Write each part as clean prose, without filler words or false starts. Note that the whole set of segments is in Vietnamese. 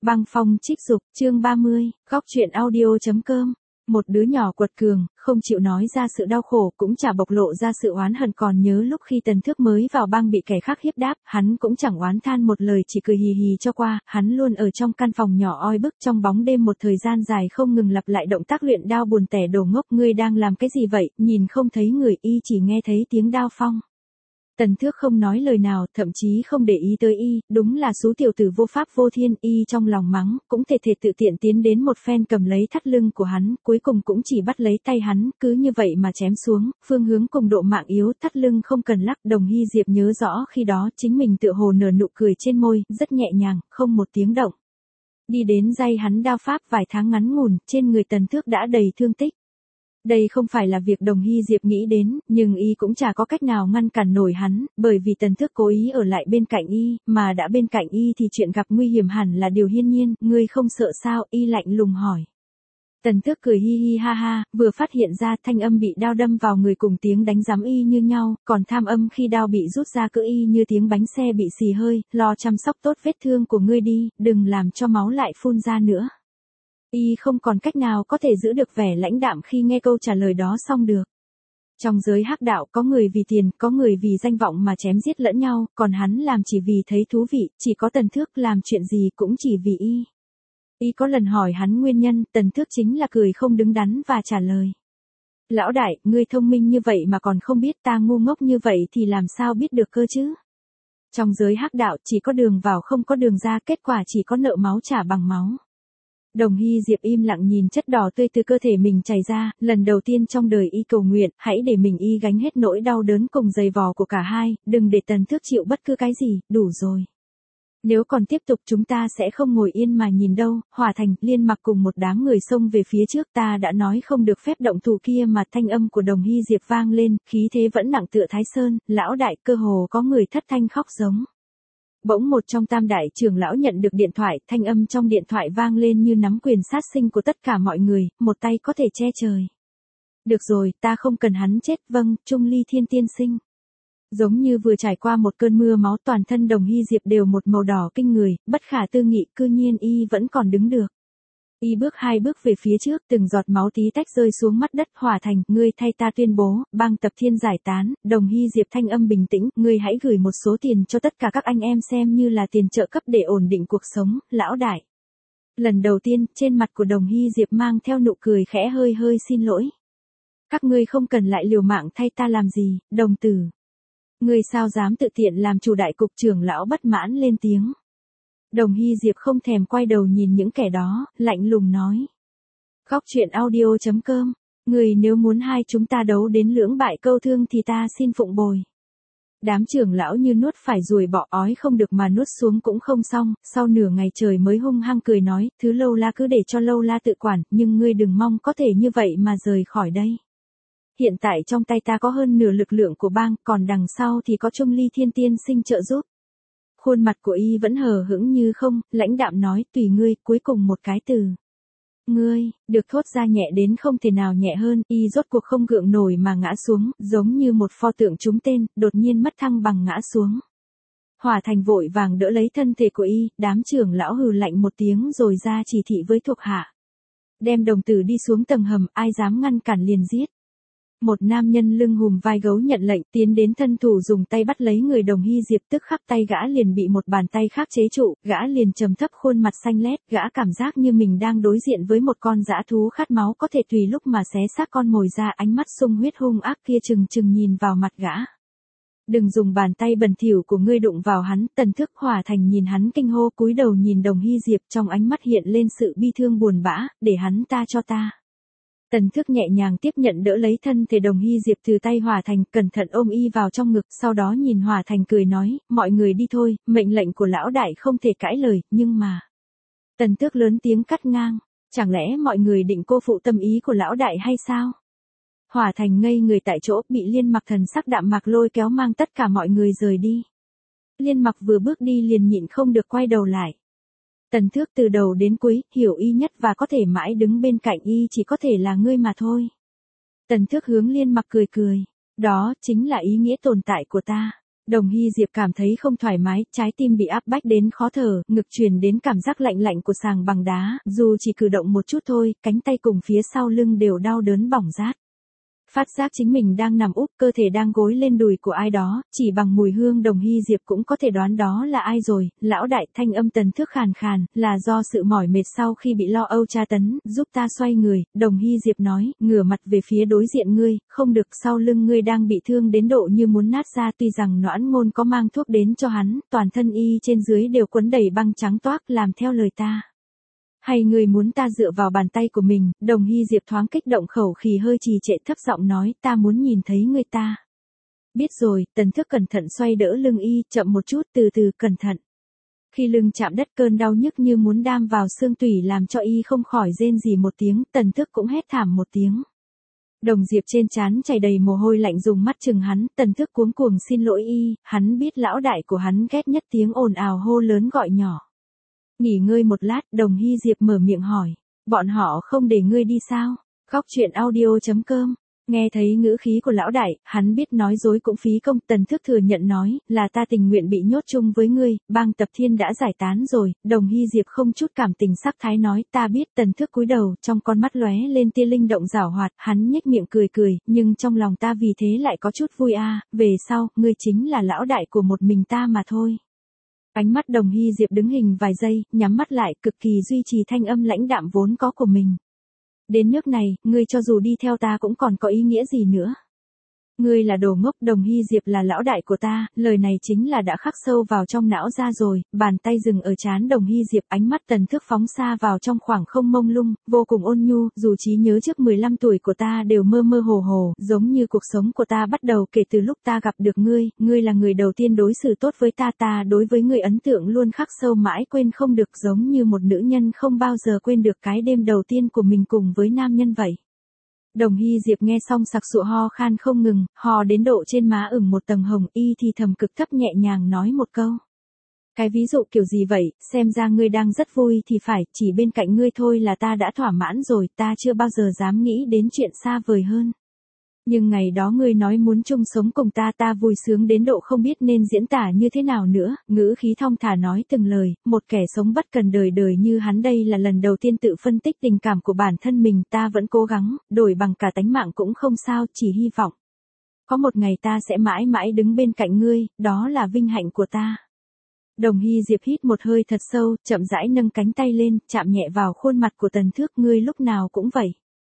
Băng phong trích dục, chương 30, góc truyện audio.com. Một đứa nhỏ quật cường, không chịu nói ra sự đau khổ, cũng chả bộc lộ ra sự oán hận. Còn nhớ lúc khi Tần Thước mới vào bang bị kẻ khác hiếp đáp, hắn cũng chẳng oán than một lời, chỉ cười hì hì cho qua. Hắn luôn ở trong căn phòng nhỏ oi bức trong bóng đêm một thời gian dài, không ngừng lặp lại động tác luyện đao buồn tẻ. Đồ ngốc, ngươi đang làm cái gì vậy? Nhìn không thấy người, y chỉ nghe thấy tiếng đao phong. Tần Thước không nói lời nào, thậm chí không để ý tới y, đúng là số tiểu tử vô pháp vô thiên. Y trong lòng mắng, cũng thể tự tiện tiến đến một phen cầm lấy thắt lưng của hắn, cuối cùng cũng chỉ bắt lấy tay hắn, cứ như vậy mà chém xuống. Phương hướng cùng độ mạng yếu, thắt lưng không cần lắc. Đồng Hy Diệp nhớ rõ khi đó chính mình tựa hồ nở nụ cười trên môi, rất nhẹ nhàng, không một tiếng động. Đi đến day hắn đao pháp vài tháng ngắn ngủn, trên người Tần Thước đã đầy thương tích. Đây không phải là việc Đồng Hy Diệp nghĩ đến, nhưng y cũng chả có cách nào ngăn cản nổi hắn, bởi vì Tần Thước cố ý ở lại bên cạnh y, mà đã bên cạnh y thì chuyện gặp nguy hiểm hẳn là điều hiển nhiên. Ngươi không sợ sao? Y lạnh lùng hỏi. Tần Thước cười hi hi ha ha, vừa phát hiện ra thanh âm bị đao đâm vào người cùng tiếng đánh giám y như nhau, còn tham âm khi đao bị rút ra cỡ y như tiếng bánh xe bị xì hơi. Lo chăm sóc tốt vết thương của ngươi đi, đừng làm cho máu lại phun ra nữa. Y không còn cách nào có thể giữ được vẻ lãnh đạm khi nghe câu trả lời đó xong được. Trong giới hắc đạo có người vì tiền, có người vì danh vọng mà chém giết lẫn nhau, còn hắn làm chỉ vì thấy thú vị. Chỉ có Tần Thước làm chuyện gì cũng chỉ vì y. Y có lần hỏi hắn nguyên nhân, Tần Thước chính là cười không đứng đắn và trả lời. Lão đại, ngươi thông minh như vậy mà còn không biết, ta ngu ngốc như vậy thì làm sao biết được cơ chứ? Trong giới hắc đạo chỉ có đường vào không có đường ra, kết quả chỉ có nợ máu trả bằng máu. Đồng Hy Diệp im lặng nhìn chất đỏ tươi từ cơ thể mình chảy ra, lần đầu tiên trong đời y cầu nguyện, hãy để mình y gánh hết nỗi đau đớn cùng dày vò của cả hai, đừng để Tần Thước chịu bất cứ cái gì, đủ rồi. Nếu còn tiếp tục chúng ta sẽ không ngồi yên mà nhìn đâu. Hỏa Thành, Liên Mặc cùng một đám người xông về phía trước. Ta đã nói không được phép động thủ kia mà. Thanh âm của Đồng Hy Diệp vang lên, khí thế vẫn nặng tựa Thái Sơn. Lão đại, cơ hồ có người thất thanh khóc giống. Bỗng một trong tam đại trưởng lão nhận được điện thoại, thanh âm trong điện thoại vang lên như nắm quyền sát sinh của tất cả mọi người, một tay có thể che trời. Được rồi, ta không cần hắn chết, vâng, Trung Ly Thiên tiên sinh. Giống như vừa trải qua một cơn mưa máu, toàn thân Đồng Hy Diệp đều một màu đỏ kinh người, bất khả tư nghị, cư nhiên y vẫn còn đứng được. Y bước hai bước về phía trước, từng giọt máu tí tách rơi xuống mắt đất. Hỏa Thành, ngươi thay ta tuyên bố, bang Tập Thiên giải tán. Đồng Hy Diệp thanh âm bình tĩnh, ngươi hãy gửi một số tiền cho tất cả các anh em xem như là tiền trợ cấp để ổn định cuộc sống, lão đại. Lần đầu tiên, trên mặt của Đồng Hy Diệp mang theo nụ cười khẽ hơi xin lỗi. Các ngươi không cần lại liều mạng thay ta làm gì, đồng tử. Ngươi sao dám tự tiện làm chủ? Đại cục trưởng lão bất mãn lên tiếng. Đồng Hy Diệp không thèm quay đầu nhìn những kẻ đó, lạnh lùng nói. Góc truyện audio.com, người nếu muốn hai chúng ta đấu đến lưỡng bại câu thương thì ta xin phụng bồi. Đám trưởng lão như nuốt phải ruồi bọ, ói không được mà nuốt xuống cũng không xong, sau nửa ngày trời mới hung hăng cười nói, thứ Lâu La cứ để cho Lâu La tự quản, nhưng ngươi đừng mong có thể như vậy mà rời khỏi đây. Hiện tại trong tay ta có hơn nửa lực lượng của bang, còn đằng sau thì có Trung Ly Thiên tiên sinh trợ giúp. Khuôn mặt của y vẫn hờ hững như không, lãnh đạm nói, tùy ngươi. Cuối cùng một cái từ ngươi được thốt ra nhẹ đến không thể nào nhẹ hơn. Y rốt cuộc không gượng nổi mà ngã xuống, giống như một pho tượng trúng tên, đột nhiên mất thăng bằng ngã xuống. Hỏa Thành vội vàng đỡ lấy thân thể của y, đám trưởng lão hừ lạnh một tiếng rồi ra chỉ thị với thuộc hạ. Đem đồng tử đi xuống tầng hầm, ai dám ngăn cản liền giết. Một nam nhân lưng hùm vai gấu nhận lệnh, tiến đến thân thủ dùng tay bắt lấy người Đồng Hy Diệp, tức khắc tay gã liền bị một bàn tay khác chế trụ, gã liền trầm thấp, khuôn mặt xanh lét, gã cảm giác như mình đang đối diện với một con dã thú khát máu, có thể tùy lúc mà xé xác con mồi ra. Ánh mắt sung huyết hung ác kia trừng trừng nhìn vào mặt gã. Đừng dùng bàn tay bẩn thỉu của ngươi đụng vào hắn. Tần Thước. Hỏa Thành nhìn hắn kinh hô, cúi đầu nhìn Đồng Hy Diệp, trong ánh mắt hiện lên sự bi thương buồn bã, để hắn ta cho ta. Tần Thước nhẹ nhàng tiếp nhận đỡ lấy thân thể Đồng Hy Diệp từ tay Hỏa Thành, cẩn thận ôm y vào trong ngực, sau đó nhìn Hỏa Thành cười nói, mọi người đi thôi, mệnh lệnh của lão đại không thể cãi lời, nhưng mà. Tần Thước lớn tiếng cắt ngang, chẳng lẽ mọi người định cô phụ tâm ý của lão đại hay sao? Hỏa Thành ngây người tại chỗ, bị Liên Mặc thần sắc đạm mạc lôi kéo mang tất cả mọi người rời đi. Liên Mặc vừa bước đi liền nhịn không được quay đầu lại. Tần Thước từ đầu đến cuối, hiểu y nhất và có thể mãi đứng bên cạnh y chỉ có thể là ngươi mà thôi. Tần Thước hướng Liên Mặc cười cười. Đó chính là ý nghĩa tồn tại của ta. Đồng Hy Diệp cảm thấy không thoải mái, trái tim bị áp bách đến khó thở, ngực truyền đến cảm giác lạnh lạnh của sàng bằng đá, dù chỉ cử động một chút thôi, cánh tay cùng phía sau lưng đều đau đớn bỏng rát. Phát giác chính mình đang nằm úp, cơ thể đang gối lên đùi của ai đó, chỉ bằng mùi hương Đồng Hy Diệp cũng có thể đoán đó là ai rồi. Lão đại, thanh âm Tần Thước khàn khàn, là do sự mỏi mệt sau khi bị lo âu tra tấn, giúp ta xoay người. Đồng Hy Diệp nói, ngửa mặt về phía đối diện ngươi, không được, sau lưng ngươi đang bị thương đến độ như muốn nát ra. Tuy rằng Noãn Ngôn có mang thuốc đến cho hắn, toàn thân y trên dưới đều quấn đầy băng trắng toác, làm theo lời ta. Hay người muốn ta dựa vào bàn tay của mình? Đồng Hy Diệp thoáng kích động, khẩu khí hơi trì trệ, thấp giọng nói, ta muốn nhìn thấy người ta. Biết rồi. Tần Thước cẩn thận xoay đỡ lưng y, chậm một chút, từ từ, cẩn thận. Khi lưng chạm đất, cơn đau nhức như muốn đam vào xương tủy làm cho y không khỏi rên rỉ một tiếng, Tần Thước cũng hét thảm một tiếng. Đồng Diệp trên trán chảy đầy mồ hôi lạnh, dùng mắt chừng hắn. Tần Thước cuống cuồng xin lỗi y, hắn biết lão đại của hắn ghét nhất tiếng ồn ào hô lớn gọi nhỏ. Nghỉ ngơi một lát, Đồng Hy Diệp mở miệng hỏi, bọn họ không để ngươi đi sao? Góc truyện audio.com. Nghe thấy ngữ khí của lão đại, hắn biết nói dối cũng phí công. Tần Thước thừa nhận nói, là ta tình nguyện bị nhốt chung với ngươi, bang Tập Thiên đã giải tán rồi. Đồng Hy Diệp không chút cảm tình sắc thái nói, ta biết. Tần Thước cúi đầu, trong con mắt lóe lên tia linh động giảo hoạt, hắn nhếch miệng cười cười, nhưng trong lòng ta vì thế lại có chút vui a, về sau, ngươi chính là lão đại của một mình ta mà thôi. Ánh mắt Đồng Hy Diệp đứng hình vài giây, nhắm mắt lại, cực kỳ duy trì thanh âm lãnh đạm vốn có của mình. Đến nước này, ngươi cho dù đi theo ta cũng còn có ý nghĩa gì nữa? Ngươi là đồ ngốc. Đồng Hy Diệp là lão đại của ta, lời này chính là đã khắc sâu vào trong não ra rồi. Bàn tay dừng ở trán Đồng Hy Diệp, ánh mắt Tần Thước phóng xa vào trong khoảng không mông lung, vô cùng ôn nhu, dù trí nhớ trước 15 tuổi của ta đều mơ mơ hồ hồ, giống như cuộc sống của ta bắt đầu kể từ lúc ta gặp được ngươi. Ngươi là người đầu tiên đối xử tốt với ta, ta đối với ngươi ấn tượng luôn khắc sâu mãi quên không được, giống như một nữ nhân không bao giờ quên được cái đêm đầu tiên của mình cùng với nam nhân vậy. Đồng Hy Diệp nghe xong sặc sụa ho khan không ngừng, ho đến độ trên má ửng một tầng hồng, y thì thầm cực thấp nhẹ nhàng nói một câu. Cái ví dụ kiểu gì vậy, xem ra ngươi đang rất vui thì phải, chỉ bên cạnh ngươi thôi là ta đã thỏa mãn rồi, ta chưa bao giờ dám nghĩ đến chuyện xa vời hơn. Nhưng ngày đó ngươi nói muốn chung sống cùng ta, ta vui sướng đến độ không biết nên diễn tả như thế nào nữa. Ngữ khí thong thả nói từng lời, một kẻ sống bất cần đời đời như hắn đây là lần đầu tiên tự phân tích tình cảm của bản thân mình. Ta vẫn cố gắng, đổi bằng cả tánh mạng cũng không sao, chỉ hy vọng có một ngày ta sẽ mãi mãi đứng bên cạnh ngươi, đó là vinh hạnh của ta. Đồng Hy Diệp hít một hơi thật sâu, chậm rãi nâng cánh tay lên, chạm nhẹ vào khuôn mặt của Tần Thước, ngươi lúc nào cũng vậy.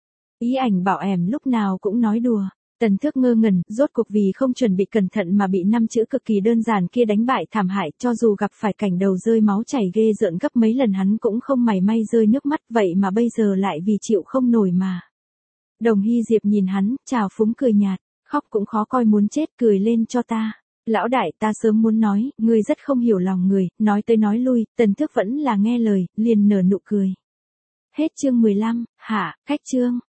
Ý ảnh bảo ẻm lúc nào cũng nói đùa. Tần Thước ngơ ngẩn, rốt cuộc vì không chuẩn bị cẩn thận mà bị 5 chữ cực kỳ đơn giản kia đánh bại thảm hại, cho dù gặp phải cảnh đầu rơi máu chảy ghê rợn gấp mấy lần hắn cũng không mảy may rơi nước mắt, vậy mà bây giờ lại vì chịu không nổi mà. Đồng Hy Diệp nhìn hắn, trào phúng cười nhạt, khóc cũng khó coi muốn chết, cười lên cho ta. Lão đại, ta sớm muốn nói, ngươi rất không hiểu lòng người, nói tới nói lui, Tần Thước vẫn là nghe lời, liền nở nụ cười. Hết chương 15, cách chương.